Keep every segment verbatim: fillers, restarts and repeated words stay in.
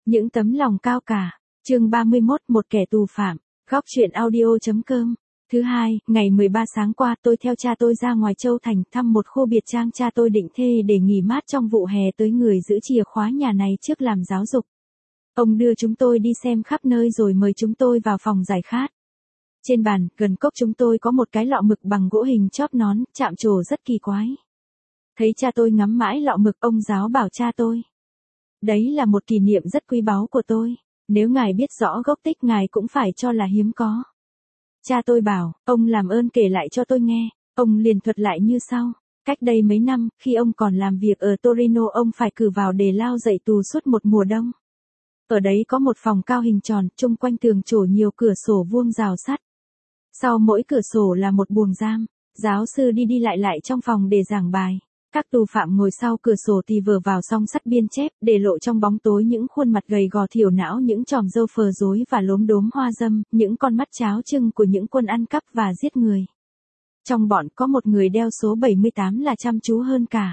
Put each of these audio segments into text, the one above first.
Những tấm lòng cao cả. Chương ba mươi mốt, một kẻ tù phạm. Góc truyện audio.com. Thứ hai, ngày mười ba sáng qua tôi theo cha tôi ra ngoài Châu Thành thăm một khu biệt trang cha tôi định thuê để nghỉ mát trong vụ hè tới người giữ chìa khóa nhà này trước làm giáo dục. Ông đưa chúng tôi đi xem khắp nơi rồi mời chúng tôi vào phòng giải khát. Trên bàn, gần cốc chúng tôi có một cái lọ mực bằng gỗ hình chóp nón, chạm trổ rất kỳ quái. Thấy cha tôi ngắm mãi lọ mực, ông giáo bảo cha tôi. Đấy là một kỷ niệm rất quý báu của tôi, nếu ngài biết rõ gốc tích ngài cũng phải cho là hiếm có. Cha tôi bảo, ông làm ơn kể lại cho tôi nghe. Ông liền thuật lại như sau. Cách đây mấy năm, khi ông còn làm việc ở Torino, ông phải cử vào để lao dạy tù suốt một mùa đông. Ở đấy có một phòng cao hình tròn, chung quanh tường trổ nhiều cửa sổ vuông rào sắt. Sau mỗi cửa sổ là một buồng giam. Giáo sư đi đi lại lại trong phòng để giảng bài. Các tù phạm ngồi sau cửa sổ thì vờ vào song sắt biên chép, để lộ trong bóng tối những khuôn mặt gầy gò thiểu não, những chòm râu phờ rối và lốm đốm hoa dâm, những con mắt cháo trưng của những quân ăn cắp và giết người. Trong bọn có một người đeo số bảy mươi tám là chăm chú hơn cả.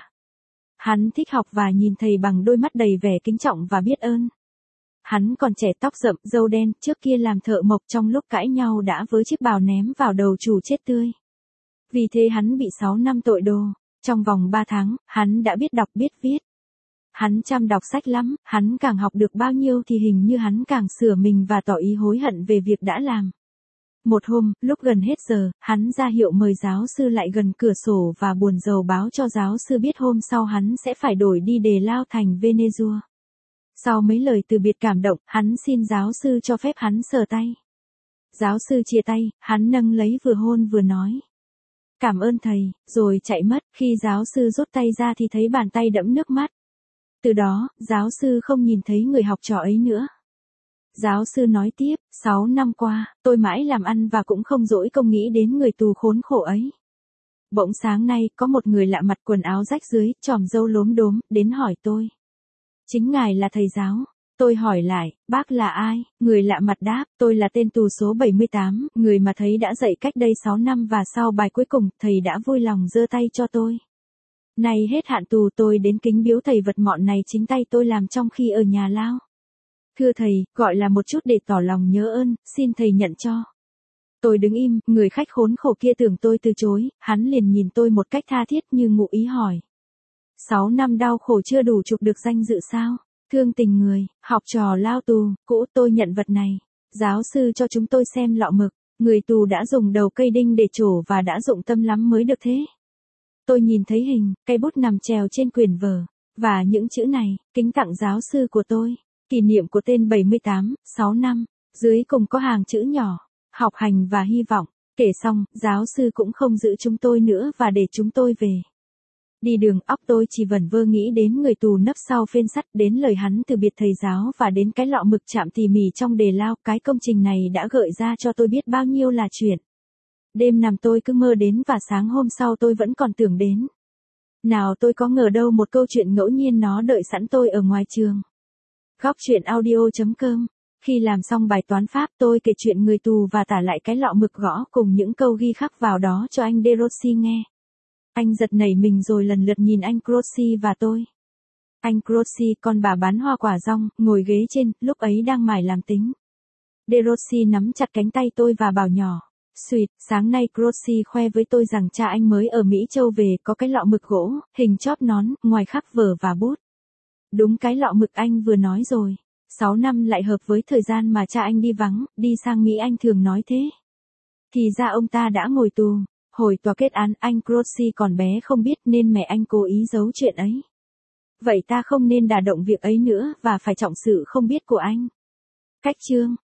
Hắn thích học và nhìn thầy bằng đôi mắt đầy vẻ kính trọng và biết ơn. Hắn còn trẻ, tóc rậm, râu đen, trước kia làm thợ mộc, trong lúc cãi nhau đã với chiếc bào ném vào đầu chủ chết tươi. Vì thế hắn bị sáu năm tội đồ. Trong vòng ba tháng, hắn đã biết đọc biết viết. Hắn chăm đọc sách lắm, hắn càng học được bao nhiêu thì hình như hắn càng sửa mình và tỏ ý hối hận về việc đã làm. Một hôm, lúc gần hết giờ, hắn ra hiệu mời giáo sư lại gần cửa sổ và buồn rầu báo cho giáo sư biết hôm sau hắn sẽ phải đổi đi để lao thành Venezuela. Sau mấy lời từ biệt cảm động, hắn xin giáo sư cho phép hắn sờ tay. Giáo sư chia tay, hắn nâng lấy vừa hôn vừa nói. Cảm ơn thầy, rồi chạy mất. Khi giáo sư rút tay ra thì thấy bàn tay đẫm nước mắt. Từ đó, giáo sư không nhìn thấy người học trò ấy nữa. Giáo sư nói tiếp, sáu năm qua, tôi mãi làm ăn và cũng không dỗi công nghĩ đến người tù khốn khổ ấy. Bỗng sáng nay, có một người lạ mặt quần áo rách rưới, chòm râu lốm đốm, đến hỏi tôi. Chính ngài là thầy giáo. Tôi hỏi lại, bác là ai? Người lạ mặt đáp, tôi là tên tù số bảy mươi tám, người mà thầy đã dạy cách đây sáu năm và sau bài cuối cùng, thầy đã vui lòng giơ tay cho tôi. Nay hết hạn tù tôi đến kính biếu thầy vật mọn này chính tay tôi làm trong khi ở nhà lao. Thưa thầy, gọi là một chút để tỏ lòng nhớ ơn, xin thầy nhận cho. Tôi đứng im, người khách khốn khổ kia tưởng tôi từ chối, hắn liền nhìn tôi một cách tha thiết như ngụ ý hỏi. Sáu năm đau khổ chưa đủ chụp được danh dự sao? Thương tình người, học trò lao tù, cũ tôi nhận vật này. Giáo sư cho chúng tôi xem lọ mực, người tù đã dùng đầu cây đinh để trổ và đã dụng tâm lắm mới được thế. Tôi nhìn thấy hình, cây bút nằm trèo trên quyển vở, và những chữ này, kính tặng giáo sư của tôi, kỷ niệm của tên bảy mươi tám, sáu năm, dưới cùng có hàng chữ nhỏ, học hành và hy vọng. Kể xong, giáo sư cũng không giữ chúng tôi nữa và để chúng tôi về. Đi đường, óc tôi chỉ vẩn vơ nghĩ đến người tù nấp sau phên sắt, đến lời hắn từ biệt thầy giáo và đến cái lọ mực chạm tỉ mỉ trong đề lao. Cái công trình này đã gợi ra cho tôi biết bao nhiêu là chuyện. Đêm nằm tôi cứ mơ đến và sáng hôm sau tôi vẫn còn tưởng đến. Nào tôi có ngờ đâu một câu chuyện ngẫu nhiên nó đợi sẵn tôi ở ngoài trường. Góc truyện audio.com. Khi làm xong bài toán Pháp tôi kể chuyện người tù và tả lại cái lọ mực gõ cùng những câu ghi khắc vào đó cho anh De Rossi nghe. Anh giật nảy mình rồi lần lượt nhìn anh Crossi và tôi. Anh Crossi, con bà bán hoa quả rong, ngồi ghế trên, lúc ấy đang mải làm tính. De Rossi nắm chặt cánh tay tôi và bảo nhỏ. Xuyệt, sáng nay Crossi khoe với tôi rằng cha anh mới ở Mỹ Châu về, có cái lọ mực gỗ, hình chóp nón, ngoài khắc vở và bút. Đúng cái lọ mực anh vừa nói rồi. Sáu năm lại hợp với thời gian mà cha anh đi vắng, đi sang Mỹ anh thường nói thế. Thì ra ông ta đã ngồi tù. Hồi tòa kết án, anh Crossi còn bé không biết nên mẹ anh cố ý giấu chuyện ấy. Vậy ta không nên đả động việc ấy nữa và phải trọng sự không biết của anh. Cách chương.